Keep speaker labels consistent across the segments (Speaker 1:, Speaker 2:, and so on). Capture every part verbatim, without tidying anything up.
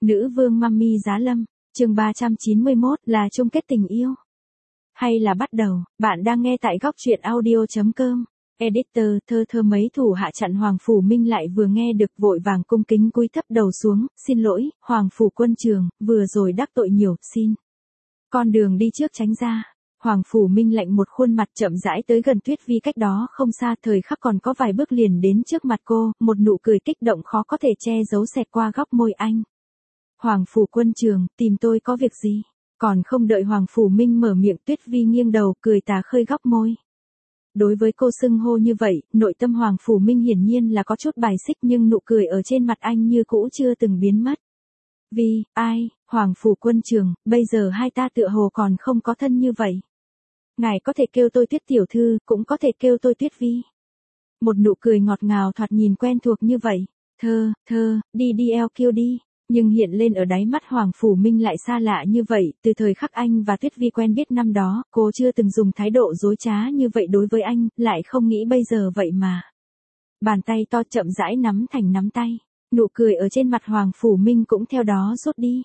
Speaker 1: Nữ vương Mummy Giá Lâm, chương ba trăm chín mươi mốt là chung kết tình yêu. Hay là bắt đầu, bạn đang nghe tại góc truyện audio chấm com. Editor thơ thơ mấy thủ hạ chặn Hoàng Phủ Minh lại vừa nghe được vội vàng cung kính cúi thấp đầu xuống, xin lỗi, Hoàng Phủ Quân Trường, vừa rồi đắc tội nhiều, xin. Con đường đi trước tránh ra. Hoàng Phủ Minh lạnh một khuôn mặt chậm rãi tới gần Tuyết Vi cách đó không xa, thời khắc còn có vài bước liền đến trước mặt cô, một nụ cười kích động khó có thể che giấu xẹt qua góc môi anh. Hoàng Phủ Quân Trường, tìm tôi có việc gì? Còn không đợi Hoàng Phủ Minh mở miệng, Tuyết Vi nghiêng đầu, cười tà khơi góc môi. Đối với cô xưng hô như vậy, nội tâm Hoàng Phủ Minh hiển nhiên là có chút bài xích, nhưng nụ cười ở trên mặt anh như cũ chưa từng biến mất. Vi, ai, Hoàng Phủ Quân Trường, bây giờ hai ta tựa hồ còn không có thân như vậy. Ngài có thể kêu tôi Tuyết tiểu thư, cũng có thể kêu tôi Tuyết Vi. Một nụ cười ngọt ngào thoạt nhìn quen thuộc như vậy. Thơ, thơ, đi đi eo kêu đi. Nhưng hiện lên ở đáy mắt Hoàng Phủ Minh lại xa lạ như vậy, từ thời khắc anh và Tuyết Vi quen biết năm đó, cô chưa từng dùng thái độ dối trá như vậy đối với anh, lại không nghĩ bây giờ vậy mà. Bàn tay to chậm rãi nắm thành nắm tay, nụ cười ở trên mặt Hoàng Phủ Minh cũng theo đó rút đi.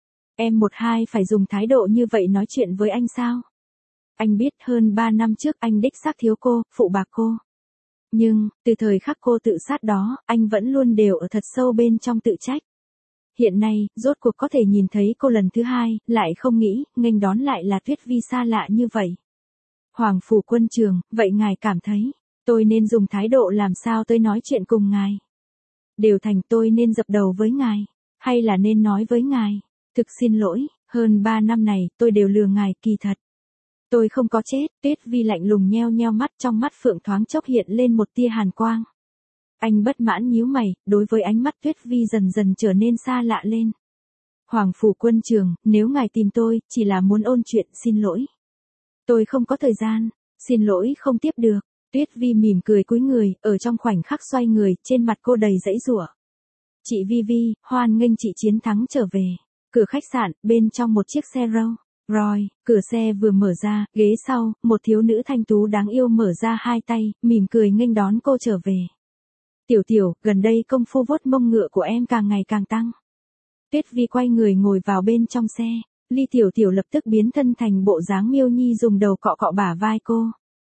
Speaker 1: Em một hai phải dùng thái độ như vậy nói chuyện với anh sao? Anh biết hơn ba năm trước anh đích xác thiếu cô, phụ bạc cô. Nhưng, từ thời khắc cô tự sát đó, anh vẫn luôn đều ở thật sâu bên trong tự trách. Hiện nay, rốt cuộc có thể nhìn thấy cô lần thứ hai, lại không nghĩ, nghênh đón lại là Tuyết Vi xa lạ như vậy. Hoàng Phủ Quân Trường, vậy ngài cảm thấy, tôi nên dùng thái độ làm sao tới nói chuyện cùng ngài? Đều thành tôi nên dập đầu với ngài, hay là nên nói với ngài, thực xin lỗi, hơn ba năm này tôi đều lừa ngài, kỳ thật. Tôi không có chết. Tuyết Vi lạnh lùng nheo nheo mắt, trong mắt phượng thoáng chốc hiện lên một tia hàn quang. Anh bất mãn nhíu mày, đối với ánh mắt Tuyết Vi dần dần trở nên xa lạ lên. Hoàng Phủ Quân Trường, nếu ngài tìm tôi, chỉ là muốn ôn chuyện, xin lỗi. Tôi không có thời gian, xin lỗi không tiếp được. Tuyết Vi mỉm cười cúi người, ở trong khoảnh khắc xoay người, trên mặt cô đầy giãy giụa. Chị Vi Vi, hoan nghênh chị chiến thắng trở về. Cửa khách sạn, bên trong một chiếc xe râu. Rồi, cửa xe vừa mở ra, ghế sau, một thiếu nữ thanh tú đáng yêu mở ra hai tay, mỉm cười nghênh đón cô trở về. Tiểu tiểu, gần đây công phu vuốt mông ngựa của em càng ngày càng tăng. Tuyết Vi quay người ngồi vào bên trong xe, Ly tiểu tiểu lập tức biến thân thành bộ dáng Miêu Nhi dùng đầu cọ cọ bả vai cô.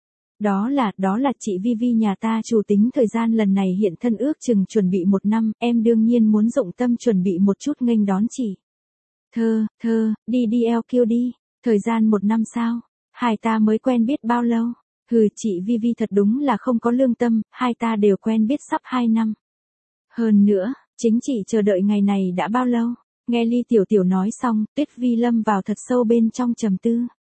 Speaker 1: Đó là, đó là chị Vi Vi nhà ta chủ tính thời gian lần này hiện thân ước chừng chuẩn bị một năm, em đương nhiên muốn dụng tâm chuẩn bị một chút nghênh đón chị. Thơ, thơ, đi đi eo kêu đi, thời gian một năm sao, hai ta mới quen biết bao lâu, hừ chị Vi Vi thật đúng là không có lương tâm, hai ta đều quen biết sắp hai năm. Hơn nữa, chính chị chờ đợi ngày này đã bao lâu, nghe Ly Tiểu Tiểu nói xong, Tuyết Vi lâm vào thật sâu bên trong trầm tư.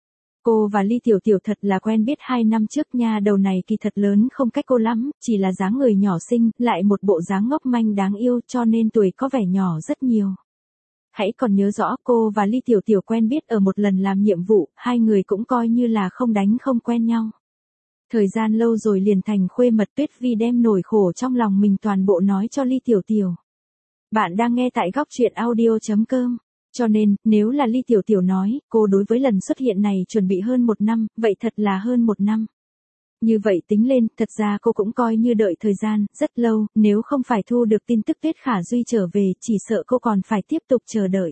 Speaker 1: Cô và Ly Tiểu Tiểu thật là quen biết hai năm trước nha, đầu này kỳ thật lớn không cách cô lắm, chỉ là dáng người nhỏ xinh, lại một bộ dáng ngốc manh đáng yêu cho nên tuổi có vẻ nhỏ rất nhiều. Hãy còn nhớ rõ cô và Ly Tiểu Tiểu quen biết ở một lần làm nhiệm vụ, hai người cũng coi như là không đánh không quen nhau. Thời gian lâu rồi liền thành khuê mật, Tuyết Vi đem nỗi khổ trong lòng mình toàn bộ nói cho Ly Tiểu Tiểu. Bạn đang nghe tại góc truyện audio chấm com. Cho nên, nếu là Ly Tiểu Tiểu nói, cô đối với lần xuất hiện này chuẩn bị hơn một năm, vậy thật là hơn một năm. Như vậy tính lên, thật ra cô cũng coi như đợi thời gian, rất lâu, nếu không phải thu được tin tức Tuyết Khả Duy trở về, chỉ sợ cô còn phải tiếp tục chờ đợi.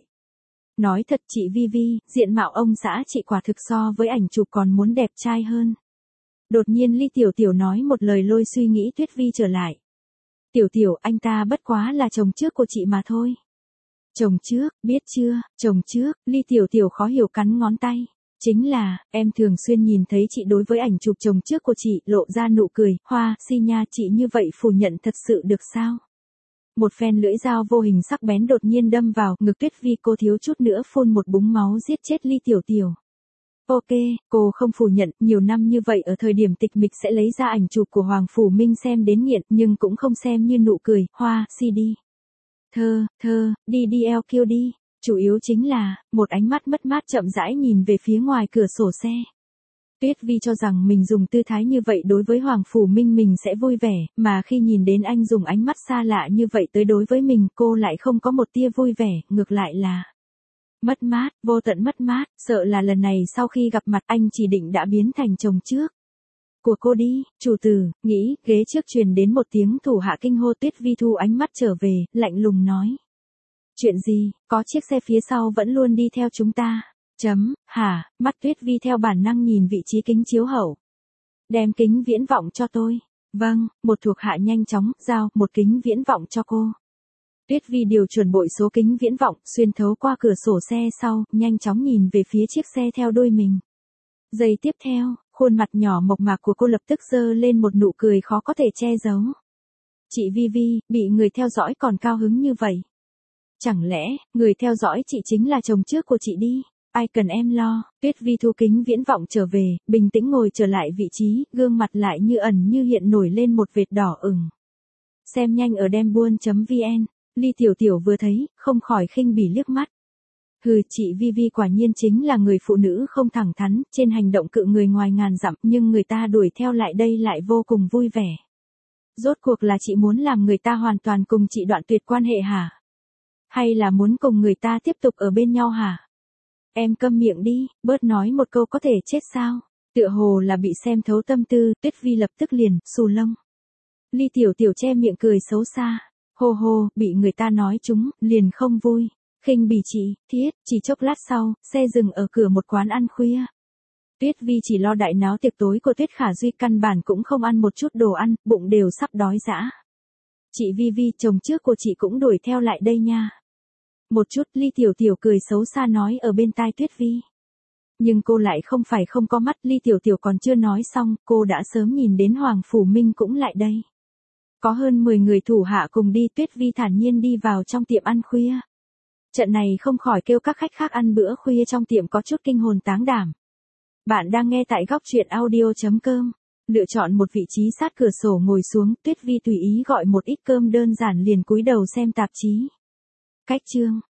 Speaker 1: Nói thật chị Vi Vi, diện mạo ông xã chị quả thực so với ảnh chụp còn muốn đẹp trai hơn. Đột nhiên Ly Tiểu Tiểu nói một lời lôi suy nghĩ Tuyết Vi trở lại. Tiểu Tiểu, anh ta bất quá là chồng trước của chị mà thôi. Chồng trước, biết chưa, chồng trước, Ly Tiểu Tiểu khó hiểu cắn ngón tay. Chính là, em thường xuyên nhìn thấy chị đối với ảnh chụp chồng trước của chị, lộ ra nụ cười, hoa, si nha, chị như vậy phủ nhận thật sự được sao? Một phen lưỡi dao vô hình sắc bén đột nhiên đâm vào ngực Tuyết Vi, cô thiếu chút nữa phun một búng máu giết chết Ly Tiểu Tiểu. Ok, cô không phủ nhận, nhiều năm như vậy ở thời điểm tịch mịch sẽ lấy ra ảnh chụp của Hoàng Phủ Minh xem đến nghiện, nhưng cũng không xem như nụ cười, hoa, si đi. Thơ, thơ, đi đi eo kêu đi. Chủ yếu chính là, một ánh mắt mất mát chậm rãi nhìn về phía ngoài cửa sổ xe. Tuyết Vi cho rằng mình dùng tư thái như vậy đối với Hoàng Phủ Minh mình sẽ vui vẻ, mà khi nhìn đến anh dùng ánh mắt xa lạ như vậy tới đối với mình, cô lại không có một tia vui vẻ, ngược lại là mất mát, vô tận mất mát, sợ là lần này sau khi gặp mặt anh chỉ định đã biến thành chồng trước của cô đi. Chủ tử, nghĩ, ghế trước truyền đến một tiếng thủ hạ kinh hô. Tuyết Vi thu ánh mắt trở về, lạnh lùng nói. Chuyện gì, có chiếc xe phía sau vẫn luôn đi theo chúng ta. Chấm, hả, mắt Tuyết Vi theo bản năng nhìn vị trí kính chiếu hậu. Đem kính viễn vọng cho tôi. Vâng, một thuộc hạ nhanh chóng, giao một kính viễn vọng cho cô. Tuyết Vi điều chuẩn bội số kính viễn vọng, xuyên thấu qua cửa sổ xe sau, nhanh chóng nhìn về phía chiếc xe theo đuôi mình. Giây tiếp theo, khuôn mặt nhỏ mộc mạc của cô lập tức giơ lên một nụ cười khó có thể che giấu. Chị Vi Vi, bị người theo dõi còn cao hứng như vậy. Chẳng lẽ, người theo dõi chị chính là chồng trước của chị đi? Ai cần em lo. Tuyết Vi thu kính viễn vọng trở về, bình tĩnh ngồi trở lại vị trí, gương mặt lại như ẩn như hiện nổi lên một vệt đỏ ửng. Xem nhanh ở đem buôn.vn, Ly Tiểu Tiểu vừa thấy, không khỏi khinh bỉ liếc mắt. Hừ, chị Vi Vi quả nhiên chính là người phụ nữ không thẳng thắn, trên hành động cự người ngoài ngàn dặm, nhưng người ta đuổi theo lại đây lại vô cùng vui vẻ. Rốt cuộc là chị muốn làm người ta hoàn toàn cùng chị đoạn tuyệt quan hệ hả? Hay là muốn cùng người ta tiếp tục ở bên nhau hả? Em câm miệng đi, bớt nói một câu có thể chết sao? Tựa hồ là bị xem thấu tâm tư, Tuyết Vi lập tức liền, xù lông. Ly Tiểu Tiểu che miệng cười xấu xa. Hô hô, bị người ta nói chúng, liền không vui. Khinh bỉ chị, thiết, chỉ chốc lát sau, xe dừng ở cửa một quán ăn khuya. Tuyết Vi chỉ lo đại náo tiệc tối của Tuyết Khả Duy, căn bản cũng không ăn một chút đồ ăn, bụng đều sắp đói dã. Chị Vi Vi, chồng trước của chị cũng đuổi theo lại đây nha. Một chút, Ly Tiểu Tiểu cười xấu xa nói ở bên tai Tuyết Vi. Nhưng cô lại không phải không có mắt, Ly Tiểu Tiểu còn chưa nói xong, cô đã sớm nhìn đến Hoàng Phủ Minh cũng lại đây. Có hơn mười người thủ hạ cùng đi, Tuyết Vi thản nhiên đi vào trong tiệm ăn khuya. Trận này không khỏi kêu các khách khác ăn bữa khuya trong tiệm có chút kinh hồn táng đảm. Bạn đang nghe tại góc truyện audio.com. Lựa chọn một vị trí sát cửa sổ ngồi xuống, Tuyết Vi tùy ý gọi một ít cơm đơn giản liền cúi đầu xem tạp chí. Cách chương.